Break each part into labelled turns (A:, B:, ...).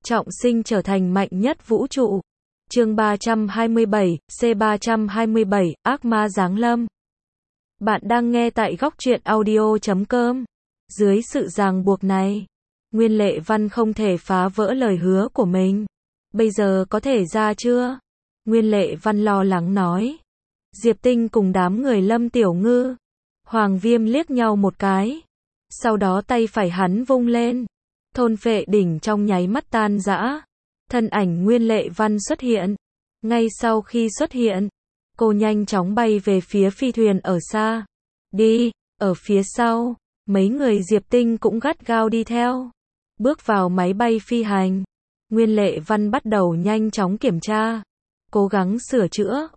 A: trọng sinh trở thành mạnh nhất vũ trụ. Chương 327, C327, ác ma giáng lâm. Bạn đang nghe tại góc truyện audio.com. Dưới sự ràng buộc này, Nguyên Lệ Văn không thể phá vỡ lời hứa của mình. Bây giờ có thể ra chưa? Nguyên Lệ Văn lo lắng nói. Diệp Tinh cùng đám người Lâm Tiểu Ngư, Hoàng Viêm liếc nhau một cái. Sau đó tay phải hắn vung lên. Thôn phệ đỉnh trong nháy mắt tan rã. Thân ảnh Nguyên Lệ Văn xuất hiện. Ngay sau khi xuất hiện, cô nhanh chóng bay về phía phi thuyền ở xa. Đi, ở phía sau, mấy người Diệp Tinh cũng gắt gao đi theo. Bước vào máy bay phi hành, Nguyên Lệ Văn bắt đầu nhanh chóng kiểm tra, cố gắng sửa chữa,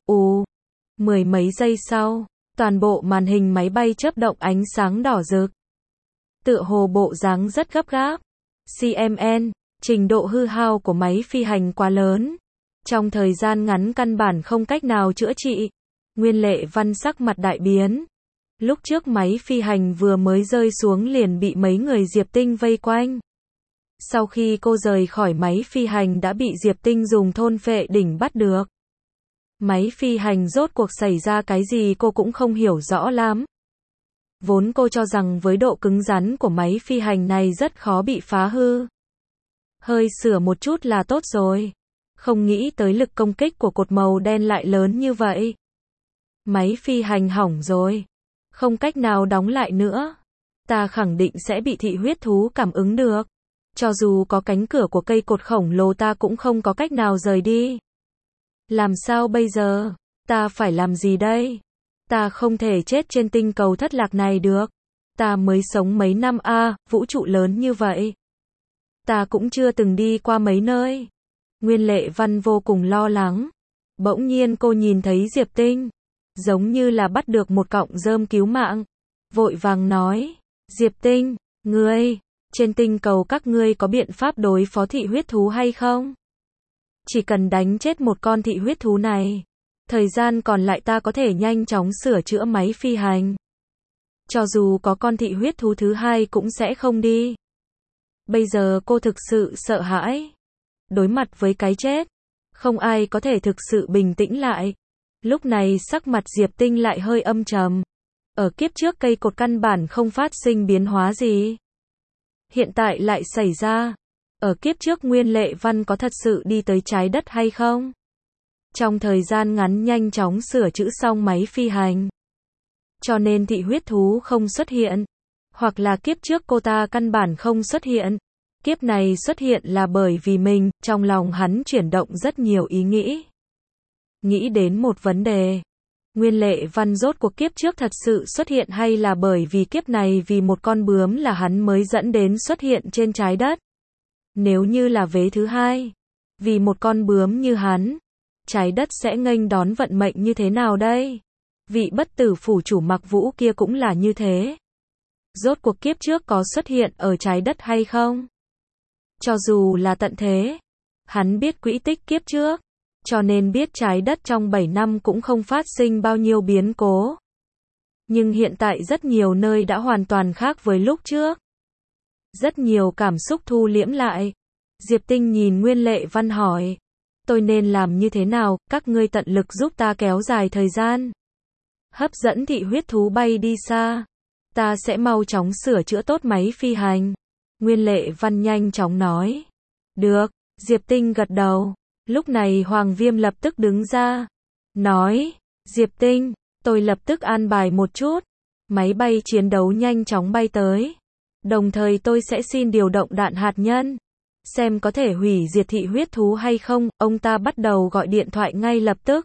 A: mười mấy giây sau, toàn bộ màn hình máy bay chớp động ánh sáng đỏ rực. Tựa hồ bộ dáng rất gấp gáp. CMN, trình độ hư hao của máy phi hành quá lớn. Trong thời gian ngắn căn bản không cách nào chữa trị. Nguyên Lệ Văn sắc mặt đại biến. Lúc trước máy phi hành vừa mới rơi xuống liền bị mấy người Diệp Tinh vây quanh. Sau khi cô rời khỏi máy phi hành đã bị Diệp Tinh dùng thôn phệ đỉnh bắt được. Máy phi hành rốt cuộc xảy ra cái gì cô cũng không hiểu rõ lắm. Vốn cô cho rằng với độ cứng rắn của máy phi hành này rất khó bị phá hư. Hơi sửa một chút là tốt rồi. Không nghĩ tới lực công kích của cột màu đen lại lớn như vậy. Máy phi hành hỏng rồi. Không cách nào đóng lại nữa. Ta khẳng định sẽ bị thị huyết thú cảm ứng được. Cho dù có cánh cửa của cây cột khổng lồ ta cũng không có cách nào rời đi. Làm sao bây giờ? Ta phải làm gì đây? Ta không thể chết trên tinh cầu thất lạc này được. Ta mới sống mấy năm vũ trụ lớn như vậy. Ta cũng chưa từng đi qua mấy nơi. Nguyên Lệ Văn vô cùng lo lắng. Bỗng nhiên cô nhìn thấy Diệp Tinh. Giống như là bắt được một cọng rơm cứu mạng. Vội vàng nói. Diệp Tinh, ngươi, trên tinh cầu các ngươi có biện pháp đối phó thị huyết thú hay không? Chỉ cần đánh chết một con thị huyết thú này. Thời gian còn lại ta có thể nhanh chóng sửa chữa máy phi hành. Cho dù có con thị huyết thú thứ hai cũng sẽ không đi. Bây giờ cô thực sự sợ hãi. Đối mặt với cái chết, không ai có thể thực sự bình tĩnh lại. Lúc này sắc mặt Diệp Tinh lại hơi âm trầm. Ở kiếp trước cây cột căn bản không phát sinh biến hóa gì. Hiện tại lại xảy ra. Ở kiếp trước Nguyên Lệ Văn có thật sự đi tới trái đất hay không? Trong thời gian ngắn nhanh chóng sửa chữa xong máy phi hành. Cho nên thị huyết thú không xuất hiện. Hoặc là kiếp trước cô ta căn bản không xuất hiện. Kiếp này xuất hiện là bởi vì mình, trong lòng hắn chuyển động rất nhiều ý nghĩ. Nghĩ đến một vấn đề. Nguyên Lệ Văn rốt cuộc kiếp trước thật sự xuất hiện hay là bởi vì kiếp này vì một con bướm là hắn mới dẫn đến xuất hiện trên trái đất. Nếu như là vế thứ hai, vì một con bướm như hắn, trái đất sẽ nghênh đón vận mệnh như thế nào đây? Vị bất tử phủ chủ Mặc Vũ kia cũng là như thế. Rốt cuộc kiếp trước có xuất hiện ở trái đất hay không? Cho dù là tận thế, hắn biết quỹ tích kiếp trước, cho nên biết trái đất trong 7 năm cũng không phát sinh bao nhiêu biến cố. Nhưng hiện tại rất nhiều nơi đã hoàn toàn khác với lúc trước. Rất nhiều cảm xúc thu liễm lại. Diệp Tinh nhìn Nguyên Lệ Văn hỏi. Tôi nên làm như thế nào, các ngươi tận lực giúp ta kéo dài thời gian. Hấp dẫn thị huyết thú bay đi xa. Ta sẽ mau chóng sửa chữa tốt máy phi hành. Nguyên Lệ Văn nhanh chóng nói. Được, Diệp Tinh gật đầu. Lúc này Hoàng Viêm lập tức đứng ra. Nói, Diệp Tinh, tôi lập tức an bài một chút. Máy bay chiến đấu nhanh chóng bay tới. Đồng thời tôi sẽ xin điều động đạn hạt nhân. Xem có thể hủy diệt thị huyết thú hay không. Ông ta bắt đầu gọi điện thoại ngay lập tức.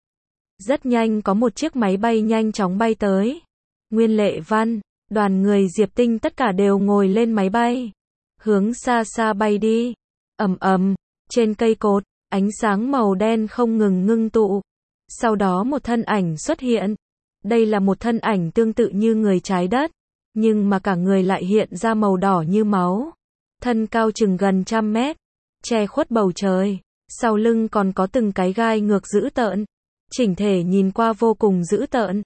A: Rất nhanh có một chiếc máy bay nhanh chóng bay tới. Nguyên Lệ Văn, đoàn người Diệp Tinh tất cả đều ngồi lên máy bay. Hướng xa xa bay đi. Ầm ầm, trên cây cột, ánh sáng màu đen không ngừng ngưng tụ. Sau đó một thân ảnh xuất hiện. Đây là một thân ảnh tương tự như người trái đất. Nhưng mà cả người lại hiện ra màu đỏ như máu. Thân cao chừng gần 100 mét. Che khuất bầu trời. Sau lưng còn có từng cái gai ngược dữ tợn. Chỉnh thể nhìn qua vô cùng dữ tợn.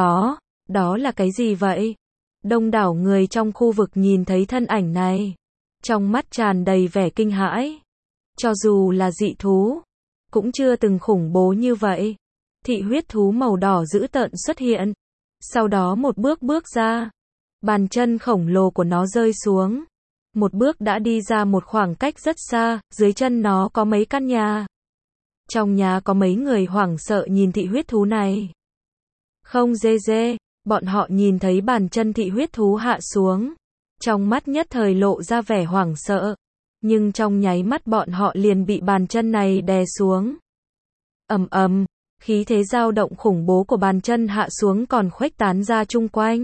A: Đó là cái gì vậy? Đông đảo người trong khu vực nhìn thấy thân ảnh này. trong mắt tràn đầy vẻ kinh hãi. Cho dù là dị thú, cũng chưa từng khủng bố như vậy. Thị huyết thú màu đỏ dữ tợn xuất hiện, sau đó một bước bước ra. Bàn chân khổng lồ của nó rơi xuống. Một bước đã đi ra một khoảng cách rất xa, dưới chân nó có mấy căn nhà. Trong nhà có mấy người hoảng sợ nhìn thị huyết thú này. Không dê dê, bọn họ nhìn thấy bàn chân thị huyết thú hạ xuống. Trong mắt nhất thời lộ ra vẻ hoảng sợ. Nhưng trong nháy mắt bọn họ liền bị bàn chân này đè xuống. Ầm ầm, khí thế dao động khủng bố của bàn chân hạ xuống còn khuếch tán ra chung quanh.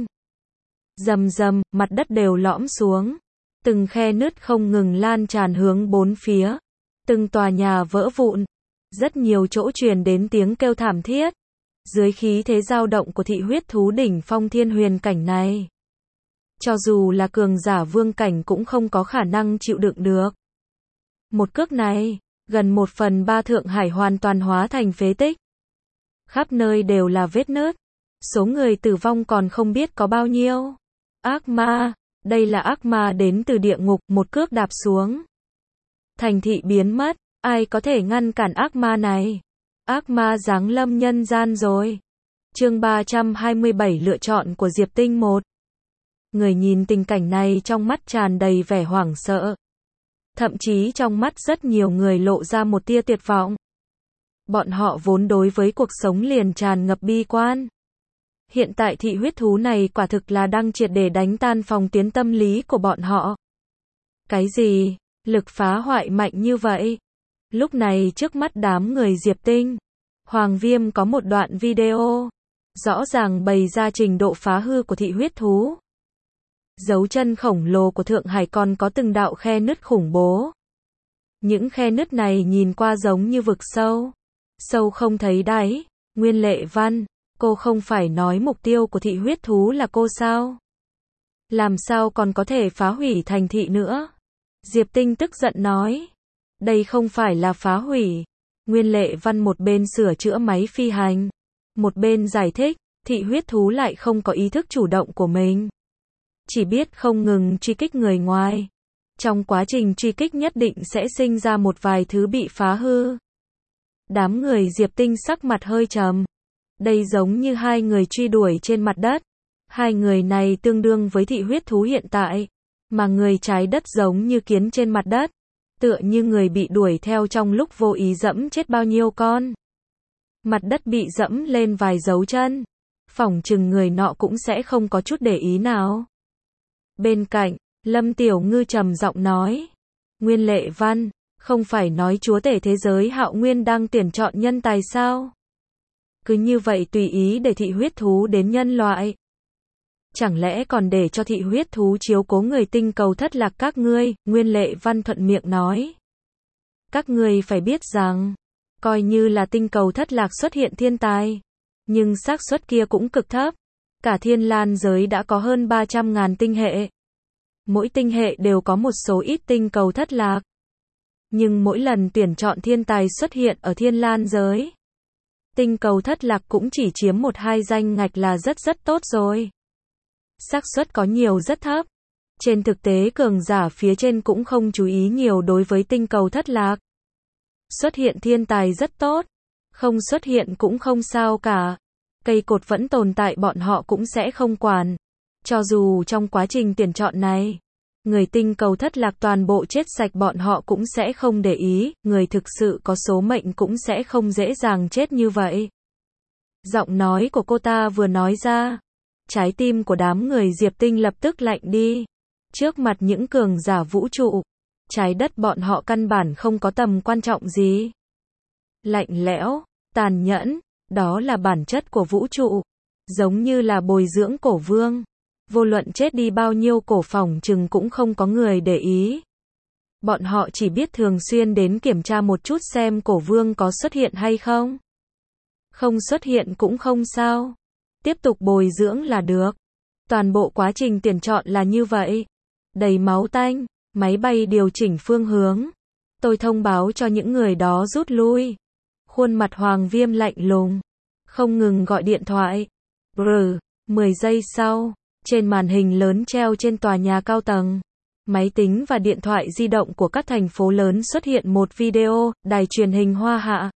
A: Rầm rầm, mặt đất đều lõm xuống. Từng khe nứt không ngừng lan tràn hướng bốn phía. Từng tòa nhà vỡ vụn. Rất nhiều chỗ truyền đến tiếng kêu thảm thiết. Dưới khí thế dao động của thị huyết thú đỉnh phong thiên huyền cảnh này, cho dù là cường giả vương cảnh cũng không có khả năng chịu đựng được. Một cước này, gần 1/3 Thượng Hải hoàn toàn hóa thành phế tích. Khắp nơi đều là vết nứt. Số người tử vong còn không biết có bao nhiêu. Ác ma, đây là ác ma đến từ địa ngục, một cước đạp xuống. Thành thị biến mất, ai có thể ngăn cản ác ma này? Ác ma giáng lâm nhân gian rồi. Chương 327 lựa chọn của Diệp Tinh 1. Người nhìn tình cảnh này trong mắt tràn đầy vẻ hoảng sợ. Thậm chí trong mắt rất nhiều người lộ ra một tia tuyệt vọng. Bọn họ vốn đối với cuộc sống liền tràn ngập bi quan. Hiện tại thị huyết thú này quả thực là đang triệt để đánh tan phòng tuyến tâm lý của bọn họ. Cái gì? Lực phá hoại mạnh như vậy? Lúc này trước mắt đám người Diệp Tinh, Hoàng Viêm có một đoạn video, rõ ràng bày ra trình độ phá hư của thị huyết thú. Dấu chân khổng lồ của Thượng Hải còn có từng đạo khe nứt khủng bố. Những khe nứt này nhìn qua giống như vực sâu. Sâu không thấy đáy. Nguyên Lệ Văn, cô không phải nói mục tiêu của thị huyết thú là cô sao? Làm sao còn có thể phá hủy thành thị nữa? Diệp Tinh tức giận nói. Đây không phải là phá hủy. Nguyên Lệ Văn một bên sửa chữa máy phi hành, một bên giải thích, thị huyết thú lại không có ý thức chủ động của mình. Chỉ biết không ngừng truy kích người ngoài. Trong quá trình truy kích nhất định sẽ sinh ra một vài thứ bị phá hư. Đám người Diệp Tinh sắc mặt hơi trầm. Đây giống như hai người truy đuổi trên mặt đất. Hai người này tương đương với thị huyết thú hiện tại. Mà người trái đất giống như kiến trên mặt đất. Tựa như người bị đuổi theo trong lúc vô ý dẫm chết bao nhiêu con. Mặt đất bị dẫm lên vài dấu chân. Phỏng chừng người nọ cũng sẽ không có chút để ý nào. Bên cạnh, Lâm Tiểu Ngư trầm giọng nói. Nguyên Lệ Văn, không phải nói chúa tể thế giới Hạo Nguyên đang tuyển chọn nhân tài sao? Cứ như vậy tùy ý để thị huyết thú đến nhân loại. Chẳng lẽ còn để cho thị huyết thú chiếu cố người tinh cầu thất lạc các ngươi? Nguyên Lệ Văn thuận miệng nói. Các ngươi phải biết rằng, coi như là tinh cầu thất lạc xuất hiện thiên tai, nhưng xác suất kia cũng cực thấp. Cả thiên lan giới đã có hơn 300.000 tinh hệ. Mỗi tinh hệ đều có một số ít tinh cầu thất lạc. Nhưng mỗi lần tuyển chọn thiên tài xuất hiện ở thiên lan giới, tinh cầu thất lạc cũng chỉ chiếm 1-2 danh ngạch là rất tốt rồi. Xác suất có nhiều rất thấp. Trên thực tế cường giả phía trên cũng không chú ý nhiều đối với tinh cầu thất lạc. Xuất hiện thiên tài rất tốt, không xuất hiện cũng không sao cả. Cây cột vẫn tồn tại bọn họ cũng sẽ không quản. Cho dù trong quá trình tuyển chọn này, người tinh cầu thất lạc toàn bộ chết sạch bọn họ cũng sẽ không để ý, người thực sự có số mệnh cũng sẽ không dễ dàng chết như vậy. Giọng nói của cô ta vừa nói ra, trái tim của đám người Diệp Tinh lập tức lạnh đi. Trước mặt những cường giả vũ trụ, trái đất bọn họ căn bản không có tầm quan trọng gì. Lạnh lẽo, tàn nhẫn, đó là bản chất của vũ trụ. Giống như là bồi dưỡng cổ vương. Vô luận chết đi bao nhiêu cổ phỏng chừng cũng không có người để ý. Bọn họ chỉ biết thường xuyên đến kiểm tra một chút xem cổ vương có xuất hiện hay không. Không xuất hiện cũng không sao. Tiếp tục bồi dưỡng là được. Toàn bộ quá trình tuyển chọn là như vậy. Đầy máu tanh, máy bay điều chỉnh phương hướng. Tôi thông báo cho những người đó rút lui. Khuôn mặt Hoàng Viêm lạnh lùng, không ngừng gọi điện thoại. 10 giây sau, trên màn hình lớn treo trên tòa nhà cao tầng, máy tính và điện thoại di động của các thành phố lớn xuất hiện một video, đài truyền hình Hoa Hạ.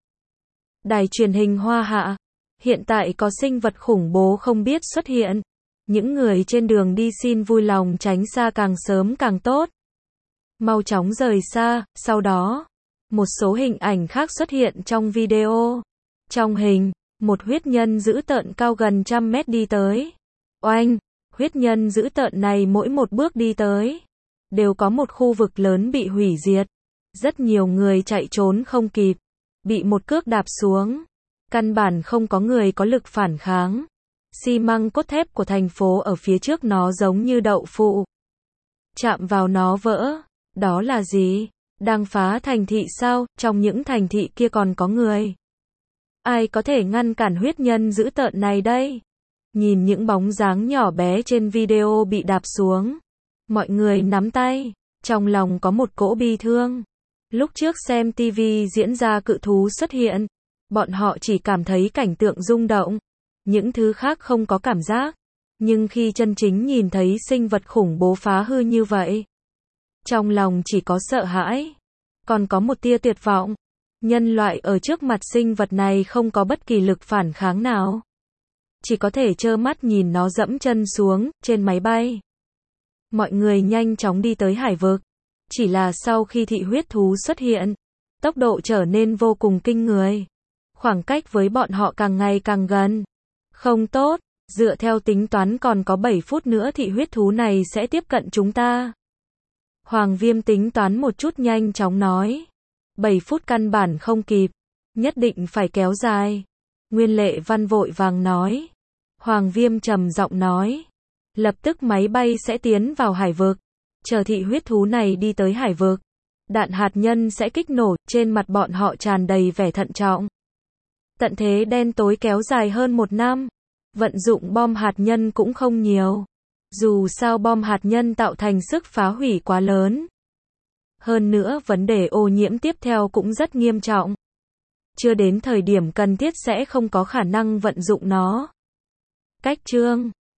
A: Đài truyền hình Hoa Hạ. Hiện tại có sinh vật khủng bố không biết xuất hiện. Những người trên đường đi xin vui lòng tránh xa càng sớm càng tốt. Mau chóng rời xa, sau đó, một số hình ảnh khác xuất hiện trong video. Trong hình, một huyết nhân dữ tợn cao gần 100 mét đi tới. Oanh, huyết nhân dữ tợn này mỗi một bước đi tới, đều có một khu vực lớn bị hủy diệt. Rất nhiều người chạy trốn không kịp, bị một cước đạp xuống. Căn bản không có người có lực phản kháng. Xi măng cốt thép của thành phố ở phía trước nó giống như đậu phụ. Chạm vào nó vỡ. Đó là gì? Đang phá thành thị sao? Trong những thành thị kia còn có người. Ai có thể ngăn cản huyết nhân dữ tợn này đây? Nhìn những bóng dáng nhỏ bé trên video bị đạp xuống. Mọi người nắm tay. Trong lòng có một cỗ bi thương. Lúc trước xem TV diễn ra cự thú xuất hiện. Bọn họ chỉ cảm thấy cảnh tượng rung động. Những thứ khác không có cảm giác. Nhưng khi chân chính nhìn thấy sinh vật khủng bố phá hư như vậy, trong lòng chỉ có sợ hãi. Còn có một tia tuyệt vọng. Nhân loại ở trước mặt sinh vật này không có bất kỳ lực phản kháng nào. Chỉ có thể trơ mắt nhìn nó dẫm chân xuống, trên máy bay. Mọi người nhanh chóng đi tới hải vực. Chỉ là sau khi thị huyết thú xuất hiện, tốc độ trở nên vô cùng kinh người. Khoảng cách với bọn họ càng ngày càng gần. Không tốt, dựa theo tính toán còn có 7 phút nữa thị huyết thú này sẽ tiếp cận chúng ta. Hoàng Viêm tính toán một chút nhanh chóng nói. 7 phút căn bản không kịp. Nhất định phải kéo dài. Nguyên Lệ Văn vội vàng nói. Hoàng Viêm trầm giọng nói. Lập tức máy bay sẽ tiến vào hải vực. Chờ thị huyết thú này đi tới hải vực. Đạn hạt nhân sẽ kích nổ, trên mặt bọn họ tràn đầy vẻ thận trọng. Tận thế đen tối kéo dài hơn 1 năm. Vận dụng bom hạt nhân cũng không nhiều. Dù sao bom hạt nhân tạo thành sức phá hủy quá lớn. Hơn nữa vấn đề ô nhiễm tiếp theo cũng rất nghiêm trọng. Chưa đến thời điểm cần thiết sẽ không có khả năng vận dụng nó. Cách chương